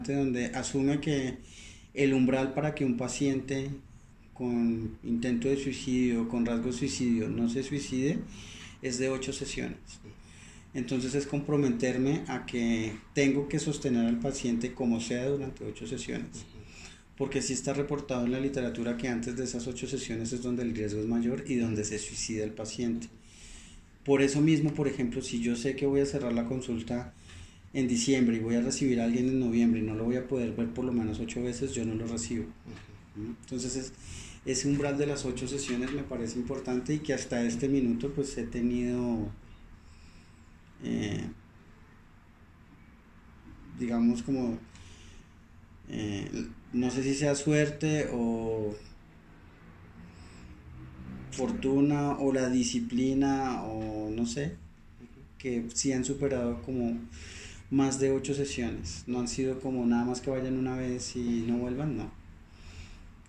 donde asume que el umbral para que un paciente con intento de suicidio, con rasgo de suicidio, no se suicide, es de 8 sesiones. Entonces es comprometerme a que tengo que sostener al paciente como sea durante 8 sesiones. Porque sí está reportado en la literatura que antes de esas 8 sesiones es donde el riesgo es mayor y donde se suicida el paciente. Por eso mismo, por ejemplo, si yo sé que voy a cerrar la consulta en diciembre y voy a recibir a alguien en noviembre y no lo voy a poder ver por lo menos 8 veces, yo no lo recibo. Entonces ese umbral de las 8 sesiones me parece importante y que hasta este minuto pues he tenido, eh, digamos como, eh, no sé si sea suerte o fortuna o la disciplina o no sé, que sí han superado como más de 8 sesiones. No han sido como nada más que vayan una vez y no vuelvan, no.